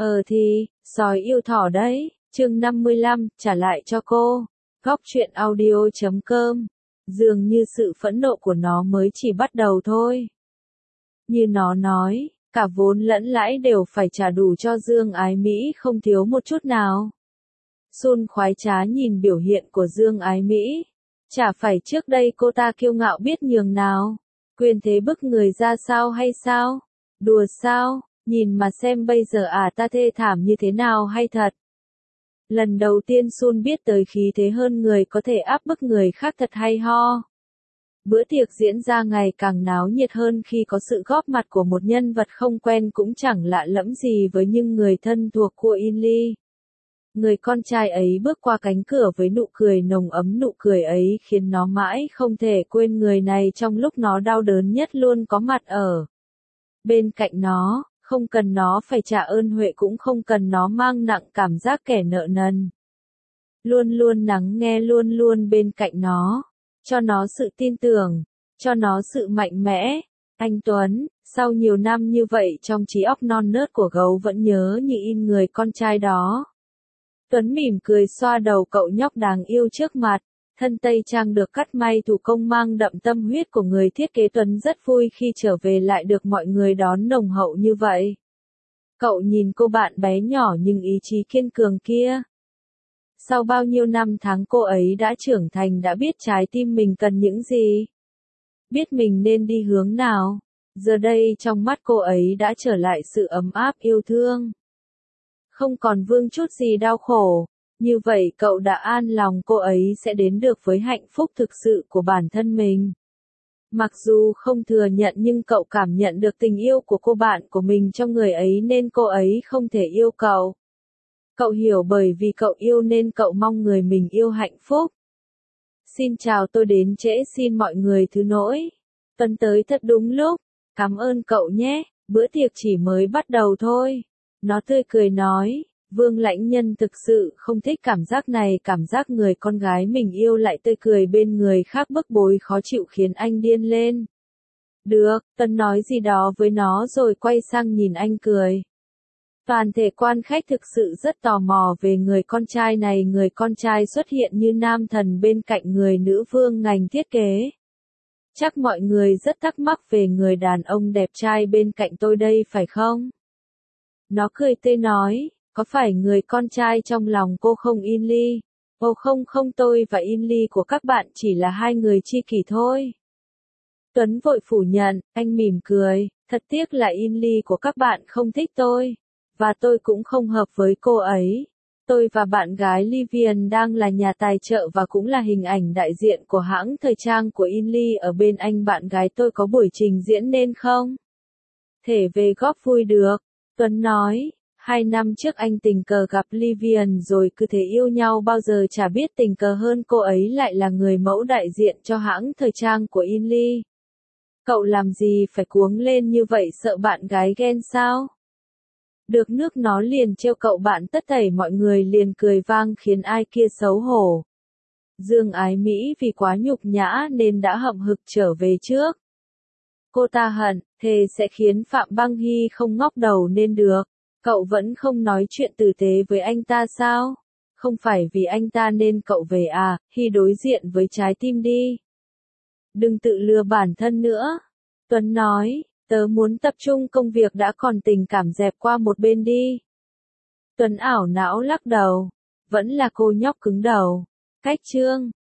Thì, sói yêu thỏ đấy, chương 55, trả lại cho cô. Góc truyện audio.com. Dường như sự phẫn nộ của nó mới chỉ bắt đầu thôi. Như nó nói, cả vốn lẫn lãi đều phải trả đủ cho Dương Ái Mỹ không thiếu một chút nào. Sun khoái trá nhìn biểu hiện của Dương Ái Mỹ. Chả phải trước đây cô ta kiêu ngạo biết nhường nào. Quyền thế bức người ra sao hay sao? Đùa sao? Nhìn mà xem bây giờ ta thê thảm như thế nào hay thật. Lần đầu tiên Sun biết tới khí thế hơn người có thể áp bức người khác thật hay ho. Bữa tiệc diễn ra ngày càng náo nhiệt hơn khi có sự góp mặt của một nhân vật không quen cũng chẳng lạ lẫm gì với những người thân thuộc của In Lee. Người con trai ấy bước qua cánh cửa với nụ cười nồng ấm, nụ cười ấy khiến nó mãi không thể quên người này trong lúc nó đau đớn nhất luôn có mặt ở bên cạnh nó, không cần nó phải trả ơn huệ cũng không cần nó mang nặng cảm giác kẻ nợ nần. Luôn luôn lắng nghe, luôn luôn bên cạnh nó, cho nó sự tin tưởng, cho nó sự mạnh mẽ. Anh Tuấn, sau nhiều năm như vậy trong trí óc non nớt của gấu vẫn nhớ như in người con trai đó. Tuấn mỉm cười xoa đầu cậu nhóc đáng yêu trước mặt, thân tây trang được cắt may thủ công mang đậm tâm huyết của người thiết kế. Tuấn rất vui khi trở về lại được mọi người đón nồng hậu như vậy. Cậu nhìn cô bạn bé nhỏ nhưng ý chí kiên cường kia. Sau bao nhiêu năm tháng cô ấy đã trưởng thành, đã biết trái tim mình cần những gì. Biết mình nên đi hướng nào. Giờ đây trong mắt cô ấy đã trở lại sự ấm áp yêu thương. Không còn vương chút gì đau khổ. Như vậy cậu đã an lòng cô ấy sẽ đến được với hạnh phúc thực sự của bản thân mình. Mặc dù không thừa nhận nhưng cậu cảm nhận được tình yêu của cô bạn của mình trong người ấy nên cô ấy không thể yêu cậu. Cậu hiểu bởi vì cậu yêu nên cậu mong người mình yêu hạnh phúc. Xin chào, tôi đến trễ xin mọi người thứ lỗi. Tuấn tới thật đúng lúc. Cảm ơn cậu nhé, bữa tiệc chỉ mới bắt đầu thôi. Nó tươi cười nói. Vương Lãnh Nhân thực sự không thích cảm giác này, cảm giác người con gái mình yêu lại tươi cười bên người khác bức bối khó chịu khiến anh điên lên. Được, Tuấn nói gì đó với nó rồi quay sang nhìn anh cười. Toàn thể quan khách thực sự rất tò mò về người con trai này. Người con trai xuất hiện như nam thần bên cạnh người nữ vương ngành thiết kế. Chắc mọi người rất thắc mắc về người đàn ông đẹp trai bên cạnh tôi đây phải không? Nó cười tươi nói. Có phải người con trai trong lòng cô không In Lee? Ồ không, tôi và In Lee của các bạn chỉ là hai người tri kỷ thôi. Tuấn vội phủ nhận, anh mỉm cười, thật tiếc là In Lee của các bạn không thích tôi. Và tôi cũng không hợp với cô ấy. Tôi và bạn gái Livian đang là nhà tài trợ và cũng là hình ảnh đại diện của hãng thời trang của In Lee ở bên anh. Bạn gái tôi có buổi trình diễn nên không thể về góp vui được. Tuấn nói. 2 năm trước anh tình cờ gặp Livian rồi cứ thế yêu nhau, bao giờ chả biết tình cờ hơn cô ấy lại là người mẫu đại diện cho hãng thời trang của In Lee. Cậu làm gì phải cuống lên như vậy, sợ bạn gái ghen sao? Được nước nó liền trêu cậu bạn, tất thảy mọi người liền cười vang khiến ai kia xấu hổ. Dương Ái Mỹ vì quá nhục nhã nên đã hậm hực trở về trước. Cô ta hận, thề sẽ khiến Phạm Băng Hy không ngóc đầu nên được. Cậu vẫn không nói chuyện tử tế với anh ta sao? Không phải vì anh ta nên cậu về à? Hy đối diện với trái tim đi. Đừng tự lừa bản thân nữa. Tuấn nói, tớ muốn tập trung công việc đã, còn tình cảm dẹp qua một bên đi. Tuấn ảo não lắc đầu. Vẫn là cô nhóc cứng đầu. Cách chương.